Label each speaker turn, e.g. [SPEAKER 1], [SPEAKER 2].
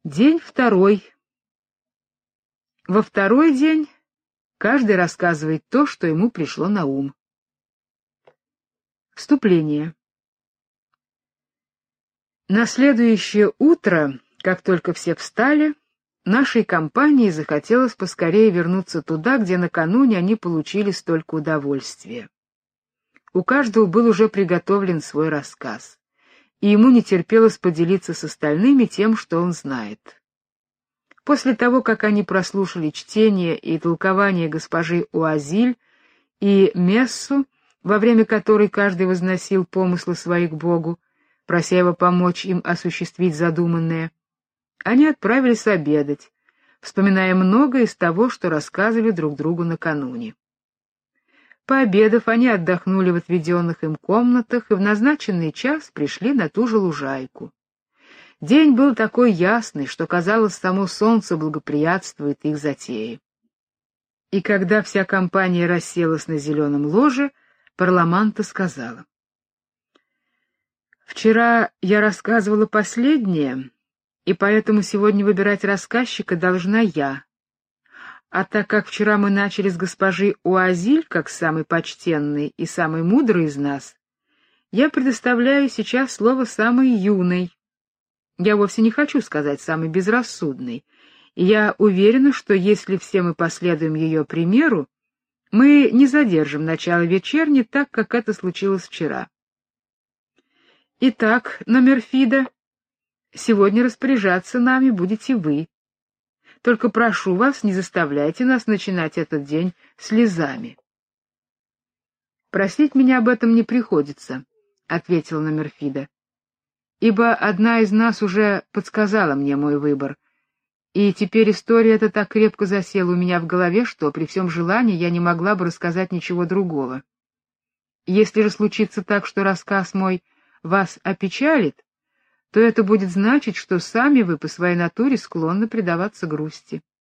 [SPEAKER 1] День второй. Во второй день каждый рассказывает то, что ему пришло на ум. Вступление. На следующее утро, как только все встали, нашей компании захотелось поскорее вернуться туда, где накануне они получили столько удовольствия. У каждого был уже приготовлен свой рассказ, и ему не терпелось поделиться с остальными тем, что он знает. После того, как они прослушали чтение и толкование госпожи Уазиль и мессу, во время которой каждый возносил помыслы свои к Богу, прося его помочь им осуществить задуманное, они отправились обедать, вспоминая многое из того, что рассказывали друг другу накануне. Пообедав, они отдохнули в отведенных им комнатах и в назначенный час пришли на ту же лужайку. День был такой ясный, что, казалось, само солнце благоприятствует их затее. И когда вся компания расселась на зеленом ложе, Парламанта сказала: «Вчера я рассказывала последнее, и поэтому сегодня выбирать рассказчика должна я. А так как вчера мы начали с госпожи Уазиль, как самой почтенной и самой мудрой из нас, я предоставляю сейчас слово самой юной. Я вовсе не хочу сказать самой безрассудной, и я уверена, что если все мы последуем ее примеру, мы не задержим начало вечерни так, как это случилось вчера. Итак, Номерфида, сегодня распоряжаться нами будете вы. Только прошу вас, не заставляйте нас начинать этот день слезами». «Просить меня об этом не приходится», — ответила Номерфида, «ибо одна из нас уже подсказала мне мой выбор, и теперь история эта так крепко засела у меня в голове, что при всем желании я не могла бы рассказать ничего другого. Если же случится так, что рассказ мой вас опечалит, то это будет значить, что сами вы по своей натуре склонны предаваться грусти.